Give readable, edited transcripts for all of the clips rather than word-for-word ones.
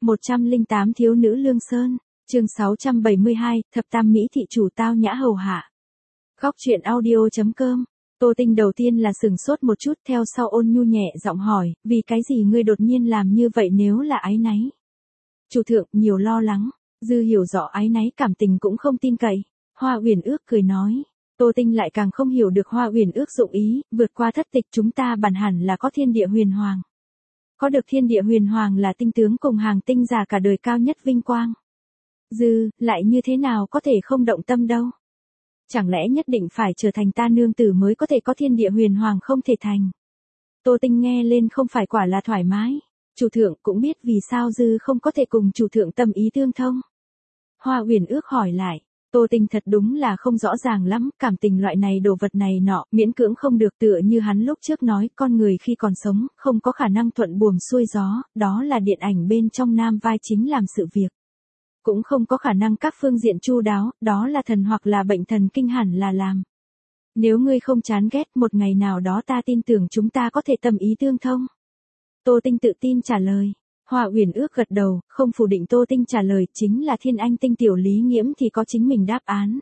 108 thiếu nữ Lương Sơn, chương 672, thập tam mỹ thị chủ tao nhã hầu hạ. Góc truyện audio.com. Tô Tinh đầu tiên là sừng sốt một chút, theo sau ôn nhu nhẹ giọng hỏi, vì cái gì ngươi đột nhiên làm như vậy nếu là áy náy? Chủ thượng nhiều lo lắng, Dư hiểu rõ áy náy cảm tình cũng không tin cậy. Hoa Uyển Ước cười nói. Tô Tinh lại càng không hiểu được Hoa Uyển Ước dụng ý, vượt qua thất tịch chúng ta bản hẳn là có thiên địa huyền hoàng. Có được thiên địa huyền hoàng là tinh tướng cùng hàng tinh giả cả đời cao nhất vinh quang. Dư, lại như thế nào có thể không động tâm đâu? Chẳng lẽ nhất định phải trở thành ta nương tử mới có thể có thiên địa huyền hoàng không thể thành? Tô Tinh nghe lên không phải quả là thoải mái. Chủ thượng cũng biết vì sao Dư không có thể cùng chủ thượng tâm ý tương thông. Hoa Uyển Ước hỏi lại. Tô Tinh thật đúng là không rõ ràng lắm, cảm tình loại này đồ vật này nọ, miễn cưỡng không được, tựa như hắn lúc trước nói, con người khi còn sống, không có khả năng thuận buồm xuôi gió, đó là điện ảnh bên trong nam vai chính làm sự việc. Cũng không có khả năng các phương diện chu đáo, đó là thần hoặc là bệnh thần kinh hẳn là làm. Nếu ngươi không chán ghét, một ngày nào đó ta tin tưởng chúng ta có thể tâm ý tương thông. Tô Tinh tự tin trả lời. Hoa Uyển Ước gật đầu, không phủ định Tô Tinh trả lời, chính là thiên anh tinh tiểu Lý Nghiễm thì có chính mình đáp án.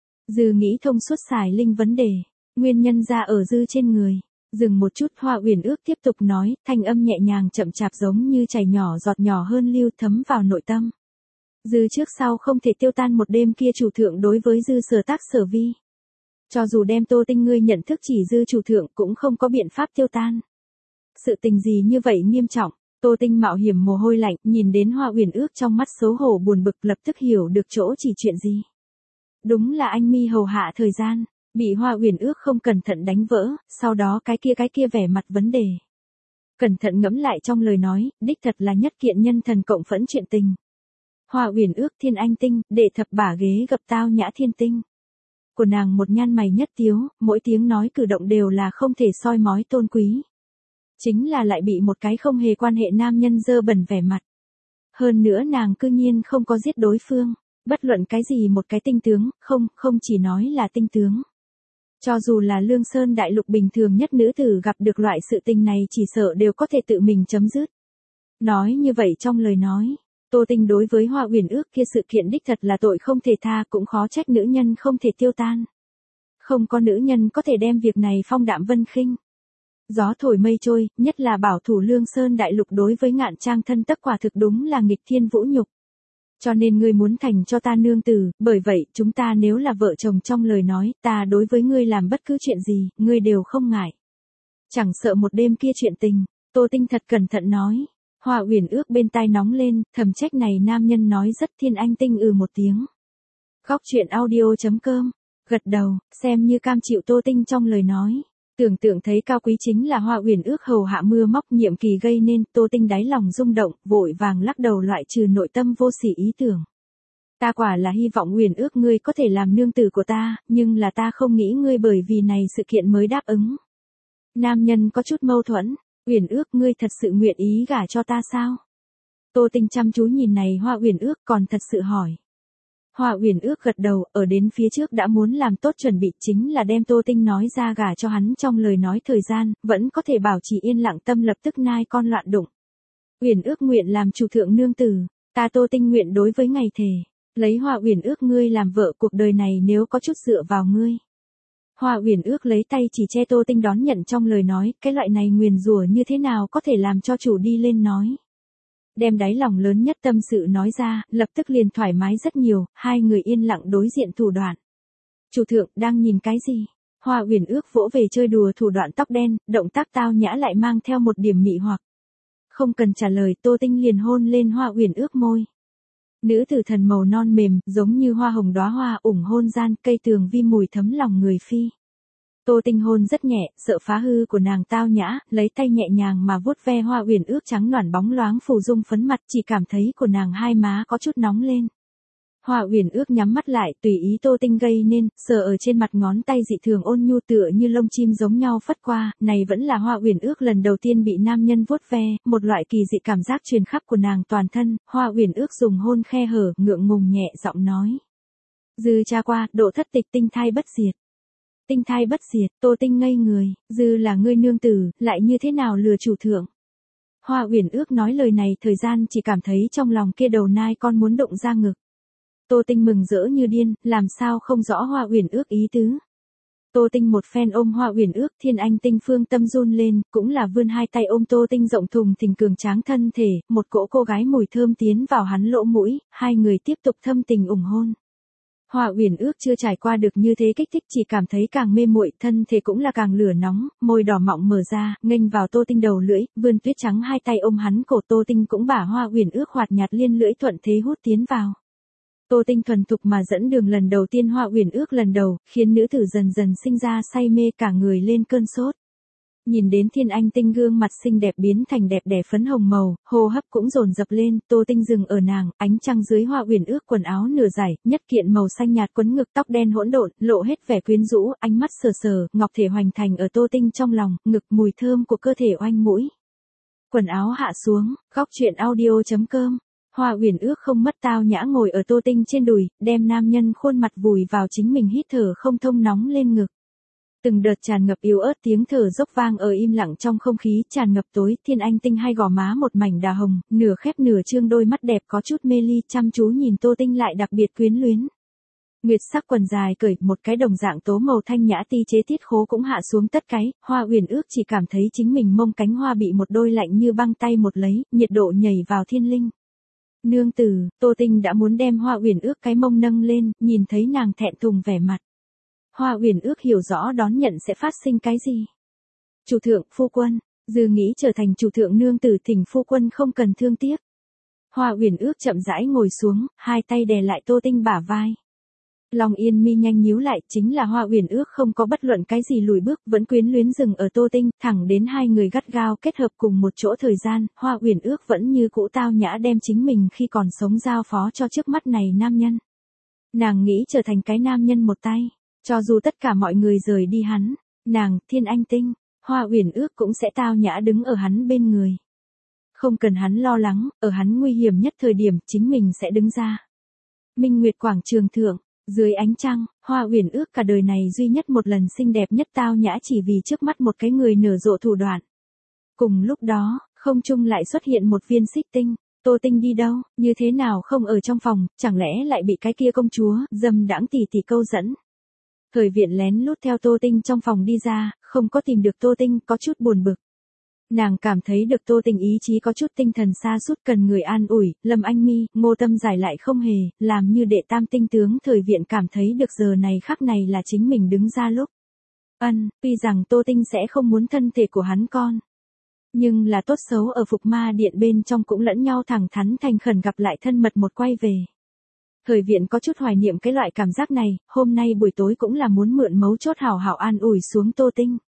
Dư nghĩ thông suốt xài linh vấn đề, nguyên nhân ra ở Dư trên người. Dừng một chút, Hoa Uyển Ước tiếp tục nói, thanh âm nhẹ nhàng chậm chạp giống như chảy nhỏ giọt nhỏ hơn lưu thấm vào nội tâm. Dư trước sau không thể tiêu tan một đêm kia chủ thượng đối với Dư sở tác sở vi. Cho dù đem Tô Tinh ngươi nhận thức chỉ Dư chủ thượng cũng không có biện pháp tiêu tan. Sự tình gì như vậy nghiêm trọng? Tô Tinh mạo hiểm mồ hôi lạnh, nhìn đến Hoa Uyển Ước trong mắt xấu hổ buồn bực, lập tức hiểu được chỗ chỉ chuyện gì. Đúng là anh mi hầu hạ thời gian, bị Hoa Uyển Ước không cẩn thận đánh vỡ, sau đó cái kia vẻ mặt vấn đề. Cẩn thận ngẫm lại trong lời nói, đích thật là nhất kiện nhân thần cộng phẫn chuyện tình. Hoa Uyển Ước thiên anh tinh, đệ thập bả ghế gập tao nhã thiên tinh. Của nàng một nhan mày nhất tiếu, mỗi tiếng nói cử động đều là không thể soi mói tôn quý. Chính là lại bị một cái không hề quan hệ nam nhân dơ bẩn vẻ mặt. Hơn nữa nàng cư nhiên không có giết đối phương, bất luận cái gì một cái tinh tướng, không chỉ nói là tinh tướng. Cho dù là Lương Sơn đại lục bình thường nhất nữ tử gặp được loại sự tình này chỉ sợ đều có thể tự mình chấm dứt. Nói như vậy trong lời nói, Tô Tinh đối với Hoa Uyển Ước kia sự kiện đích thật là tội không thể tha, cũng khó trách nữ nhân không thể tiêu tan. Không có nữ nhân có thể đem việc này phong đạm vân khinh. Gió thổi mây trôi, nhất là bảo thủ Lương Sơn đại lục đối với Ngạn Trang thân tất quả thực đúng là nghịch thiên vũ nhục. Cho nên ngươi muốn thành cho ta nương tử, bởi vậy chúng ta nếu là vợ chồng trong lời nói, ta đối với ngươi làm bất cứ chuyện gì, ngươi đều không ngại. Chẳng sợ một đêm kia chuyện tình, Tô Tinh thật cẩn thận nói. Hoa Uyển Ước bên tai nóng lên, thầm trách này nam nhân nói rất thiên anh tinh một tiếng. Góc truyện audio.com, gật đầu, xem như cam chịu Tô Tinh trong lời nói. Tưởng tượng thấy cao quý chính là Hoa Uyển Ước hầu hạ mưa móc nhiệm kỳ gây nên, Tô Tinh đáy lòng rung động, vội vàng lắc đầu loại trừ nội tâm vô sỉ ý tưởng. Ta quả là hy vọng Uyển Ước ngươi có thể làm nương tử của ta, nhưng là ta không nghĩ ngươi bởi vì này sự kiện mới đáp ứng. Nam nhân có chút mâu thuẫn, Uyển Ước ngươi thật sự nguyện ý gả cho ta sao? Tô Tinh chăm chú nhìn này Hoa Uyển Ước còn thật sự hỏi. Hoa Uyển Ước gật đầu, ở đến phía trước đã muốn làm tốt chuẩn bị, chính là đem Tô Tinh nói ra gả cho hắn trong lời nói thời gian, vẫn có thể bảo trì yên lặng tâm lập tức nai con loạn đụng. Uyển Ước nguyện làm chủ thượng nương tử, ta Tô Tinh nguyện đối với ngày thề, lấy Hoa Uyển Ước ngươi làm vợ cuộc đời này nếu có chút dựa vào ngươi. Hoa Uyển Ước lấy tay chỉ che Tô Tinh đón nhận trong lời nói, cái loại này nguyền rủa như thế nào có thể làm cho chủ đi lên nói. Đem đáy lòng lớn nhất tâm sự nói ra, lập tức liền thoải mái rất nhiều, hai người yên lặng đối diện thủ đoạn. Chủ thượng đang nhìn cái gì? Hoa Uyển Ước vỗ về chơi đùa thủ đoạn tóc đen, động tác tao nhã lại mang theo một điểm mị hoặc. Không cần trả lời, Tô Tinh liền hôn lên Hoa Uyển Ước môi. Nữ tử thần màu non mềm, giống như hoa hồng đóa hoa, ủng hôn gian, cây tường vi mùi thấm lòng người phi. Tô Tinh hôn rất nhẹ, sợ phá hư của nàng tao nhã, lấy tay nhẹ nhàng mà vuốt ve Hoa Uyển Ước trắng nõn bóng loáng phù dung phấn mặt, chỉ cảm thấy của nàng hai má có chút nóng lên. Hoa Uyển Ước nhắm mắt lại, tùy ý Tô Tinh gây nên, sờ ở trên mặt ngón tay dị thường ôn nhu tựa như lông chim giống nhau phất qua, này vẫn là Hoa Uyển Ước lần đầu tiên bị nam nhân vuốt ve, một loại kỳ dị cảm giác truyền khắp của nàng toàn thân, Hoa Uyển Ước dùng hôn khe hở, ngượng ngùng nhẹ giọng nói. Dư cha qua, độ thất tịch tinh thai bất diệt. Tinh thai bất diệt, Tô Tinh ngây người, Dư là ngươi nương tử, lại như thế nào lừa chủ thượng? Hoa Uyển Ước nói lời này thời gian chỉ cảm thấy trong lòng kia đầu nai con muốn động ra ngực. Tô Tinh mừng rỡ như điên, làm sao không rõ Hoa Uyển Ước ý tứ. Tô Tinh một phen ôm Hoa Uyển Ước, Thiên Anh Tinh phương tâm run lên, cũng là vươn hai tay ôm Tô Tinh rộng thùng thình cường tráng thân thể, một cỗ cô gái mùi thơm tiến vào hắn lỗ mũi, hai người tiếp tục thâm tình ủng hôn. Hoa Uyển Ước chưa trải qua được như thế kích thích chỉ cảm thấy càng mê muội, thân thể cũng là càng lửa nóng, môi đỏ mọng mở ra, nghênh vào Tô Tinh đầu lưỡi, vươn tuyết trắng hai tay ôm hắn cổ. Tô Tinh cũng bả Hoa Uyển Ước hoạt nhạt liên lưỡi thuận thế hút tiến vào. Tô Tinh thuần thục mà dẫn đường lần đầu tiên Hoa Uyển Ước lần đầu, khiến nữ tử dần dần sinh ra say mê cả người lên cơn sốt. Nhìn đến Thiên Anh Tinh gương mặt xinh đẹp biến thành đẹp đẽ phấn hồng màu, hô hấp cũng dồn dập lên, Tô Tinh dừng ở nàng, ánh trăng dưới Hoa Uyển Ước quần áo nửa giải, nhất kiện màu xanh nhạt quấn ngực, tóc đen hỗn độn, lộ hết vẻ quyến rũ, ánh mắt sờ sờ, ngọc thể hoành thành ở Tô Tinh trong lòng, ngực mùi thơm của cơ thể oanh mũi. Quần áo hạ xuống, góc truyện audio.com. Hoa Uyển Ước không mất tao nhã ngồi ở Tô Tinh trên đùi, đem nam nhân khuôn mặt vùi vào chính mình hít thở không thông nóng lên ngực. Từng đợt tràn ngập yếu ớt tiếng thở dốc vang ở im lặng trong không khí tràn ngập tối. Thiên Anh Tinh hai gò má một mảnh đà hồng, nửa khép nửa trương đôi mắt đẹp có chút mê ly chăm chú nhìn Tô Tinh lại đặc biệt quyến luyến. Nguyệt sắc quần dài cởi, một cái đồng dạng tố màu thanh nhã ti chế tiết khố cũng hạ xuống tất cái, Hoa Uyển Ước chỉ cảm thấy chính mình mông cánh hoa bị một đôi lạnh như băng tay một lấy, nhiệt độ nhảy vào thiên linh. Nương tử, Tô Tinh đã muốn đem Hoa Uyển Ước cái mông nâng lên, nhìn thấy nàng thẹn thùng vẻ mặt. Hoa Uyển Ước hiểu rõ đón nhận sẽ phát sinh cái gì. Chủ thượng, phu quân, dư nghĩ trở thành chủ thượng nương tử thỉnh phu quân không cần thương tiếc. Hoa Uyển Ước chậm rãi ngồi xuống, hai tay đè lại Tô Tinh bả vai. Long Yên mi nhanh nhíu lại, chính là Hoa Uyển Ước không có bất luận cái gì lùi bước, vẫn quyến luyến dừng ở Tô Tinh, thẳng đến hai người gắt gao kết hợp cùng một chỗ thời gian, Hoa Uyển Ước vẫn như cũ tao nhã đem chính mình khi còn sống giao phó cho trước mắt này nam nhân. Nàng nghĩ trở thành cái nam nhân một tay, cho dù tất cả mọi người rời đi hắn, nàng, Thiên Anh Tinh, Hoa Uyển Ước cũng sẽ tao nhã đứng ở hắn bên người. Không cần hắn lo lắng, ở hắn nguy hiểm nhất thời điểm, chính mình sẽ đứng ra. Minh Nguyệt quảng trường thượng. Dưới ánh trăng, Hoa Uyển Ước cả đời này duy nhất một lần xinh đẹp nhất tao nhã chỉ vì trước mắt một cái người nở rộ thủ đoạn. Cùng lúc đó, không trung lại xuất hiện một viên xích tinh. Tô Tinh đi đâu, như thế nào không ở trong phòng, chẳng lẽ lại bị cái kia công chúa, dâm đãng tỉ tỉ câu dẫn. Thời Viện lén lút theo Tô Tinh trong phòng đi ra, không có tìm được Tô Tinh, có chút buồn bực. Nàng cảm thấy được Tô Tinh ý chí có chút tinh thần sa sút cần người an ủi, Lâm Anh Mi, Ngô Tâm Giải lại không hề, làm như đệ tam tinh tướng Thời Viện cảm thấy được giờ này khắc này là chính mình đứng ra lúc. Tuy rằng Tô Tinh sẽ không muốn thân thể của hắn con. Nhưng là tốt xấu ở Phục Ma Điện bên trong cũng lẫn nhau thẳng thắn thành khẩn gặp lại thân mật một quay về. Thời Viện có chút hoài niệm cái loại cảm giác này, hôm nay buổi tối cũng là muốn mượn mấu chốt hảo hảo an ủi xuống Tô Tinh.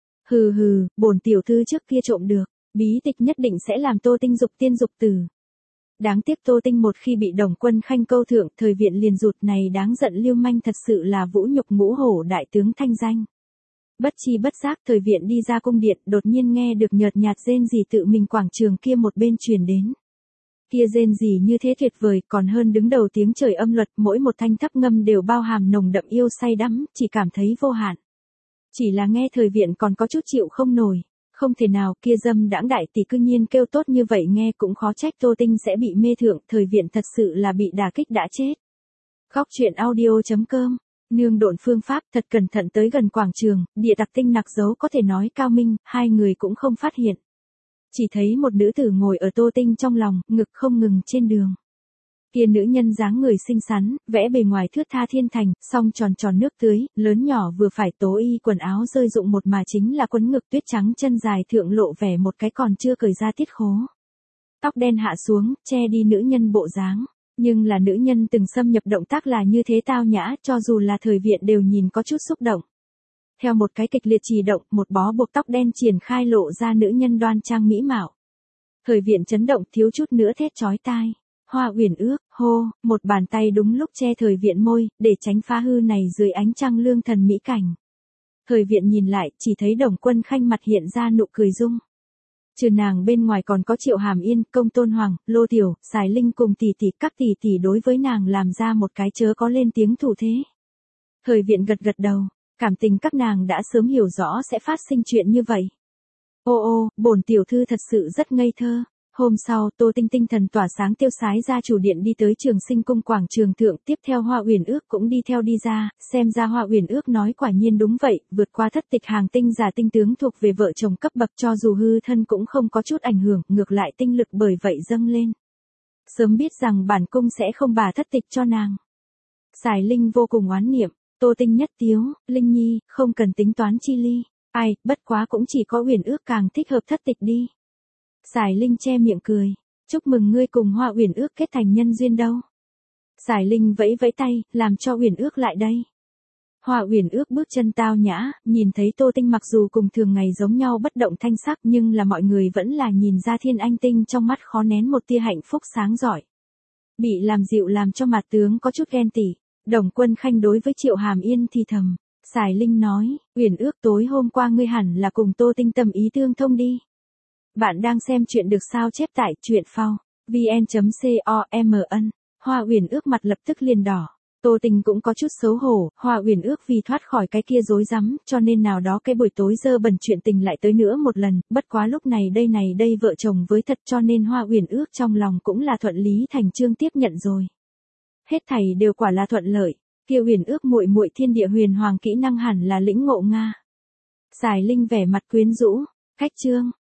Hừ hừ, bổn tiểu thư trước kia trộm được, bí tịch nhất định sẽ làm Tô Tinh dục tiên dục tử. Đáng tiếc Tô Tinh một khi bị Đồng Quân Khanh câu thượng, Thời Viện liền rụt này đáng giận lưu manh thật sự là vũ nhục ngũ hổ đại tướng thanh danh. Bất chi bất giác Thời Viện đi ra cung điện, đột nhiên nghe được nhợt nhạt rên rỉ tự mình quảng trường kia một bên truyền đến. Kia rên rỉ như thế tuyệt vời, còn hơn đứng đầu tiếng trời âm luật, mỗi một thanh thấp ngâm đều bao hàm nồng đậm yêu say đắm, chỉ cảm thấy vô hạn. Chỉ là nghe Thời Viện còn có chút chịu không nổi, không thể nào, kia dâm đãng đại tỷ cư nhiên kêu tốt như vậy nghe cũng khó trách Tô Tinh sẽ bị mê thượng, Thời Viện thật sự là bị đả kích đã chết. Góc truyện audio.com, nương độn phương pháp thật cẩn thận tới gần quảng trường, địa đặc tinh nặc dấu có thể nói cao minh, hai người cũng không phát hiện. Chỉ thấy một nữ tử ngồi ở Tô Tinh trong lòng, ngực không ngừng trên đường. Kia nữ nhân dáng người xinh xắn, vẽ bề ngoài thướt tha thiên thành, song tròn tròn nước tưới, lớn nhỏ vừa phải tố y quần áo rơi rụng một mà chính là quấn ngực tuyết trắng chân dài thượng lộ vẻ một cái còn chưa cởi ra tiết khố. Tóc đen hạ xuống, che đi nữ nhân bộ dáng. Nhưng là nữ nhân từng xâm nhập động tác là như thế tao nhã, cho dù là Thời Viện đều nhìn có chút xúc động. Theo một cái kịch liệt trì động, một bó buộc tóc đen triển khai lộ ra nữ nhân đoan trang mỹ mạo. Thời Viện chấn động thiếu chút nữa thét chói tai. Hoa Uyển Ước, hô, một bàn tay đúng lúc che Thời Viện môi, để tránh phá hư này dưới ánh trăng lương thần mỹ cảnh. Thời Viện nhìn lại, chỉ thấy Đồng Quân Khanh mặt hiện ra nụ cười dung. Trừ nàng bên ngoài còn có Triệu Hàm Yên, Công Tôn Hoàng, Lô Tiểu, Sài Linh cùng tỷ tỷ, các tỷ tỷ đối với nàng làm ra một cái chớ có lên tiếng thủ thế. Thời Viện gật gật đầu, cảm tình các nàng đã sớm hiểu rõ sẽ phát sinh chuyện như vậy. Ô ô, bổn tiểu thư thật sự rất ngây thơ. Hôm sau, Tô Tinh tinh thần tỏa sáng tiêu sái ra chủ điện đi tới Trường Sinh cung quảng trường thượng, tiếp theo Hoa Uyển Ước cũng đi theo đi ra, xem ra Hoa Uyển Ước nói quả nhiên đúng vậy, vượt qua thất tịch hàng tinh giả tinh tướng thuộc về vợ chồng cấp bậc, cho dù hư thân cũng không có chút ảnh hưởng, ngược lại tinh lực bởi vậy dâng lên. Sớm biết rằng bản cung sẽ không bà thất tịch cho nàng. Sải Linh vô cùng oán niệm, Tô Tinh nhất tiếu, Linh Nhi, không cần tính toán chi ly. Ai, bất quá cũng chỉ có Uyển Ước càng thích hợp thất tịch đi. Sải Linh che miệng cười, chúc mừng ngươi cùng Hoa Uyển Ước kết thành nhân duyên đâu. Sải Linh vẫy vẫy tay, làm cho Uyển Ước lại đây. Hoa Uyển Ước bước chân tao nhã, nhìn thấy Tô Tinh mặc dù cùng thường ngày giống nhau bất động thanh sắc nhưng là mọi người vẫn là nhìn ra Thiên Anh Tinh trong mắt khó nén một tia hạnh phúc sáng rọi. Bị làm dịu làm cho mặt tướng có chút ghen tị. Đồng Quân Khanh đối với Triệu Hàm Yên thì thầm. Sải Linh nói, Uyển Ước tối hôm qua ngươi hẳn là cùng Tô Tinh tâm ý tương thông đi. Bạn đang xem chuyện được sao chép tại truyện phao, vn.com. Hoa Uyển Ước mặt lập tức liền đỏ. Tô Tinh cũng có chút xấu hổ, Hoa Uyển Ước vì thoát khỏi cái kia rối rắm, cho nên nào đó cái buổi tối dơ bẩn chuyện tình lại tới nữa một lần, bất quá lúc này đây vợ chồng với thật cho nên Hoa Uyển Ước trong lòng cũng là thuận lý thành chương tiếp nhận rồi. Hết thảy đều quả là thuận lợi, kia Uyển Ước muội muội thiên địa huyền hoàng kỹ năng hẳn là lĩnh ngộ Nga. Sải Linh vẻ mặt quyến rũ, khách trương,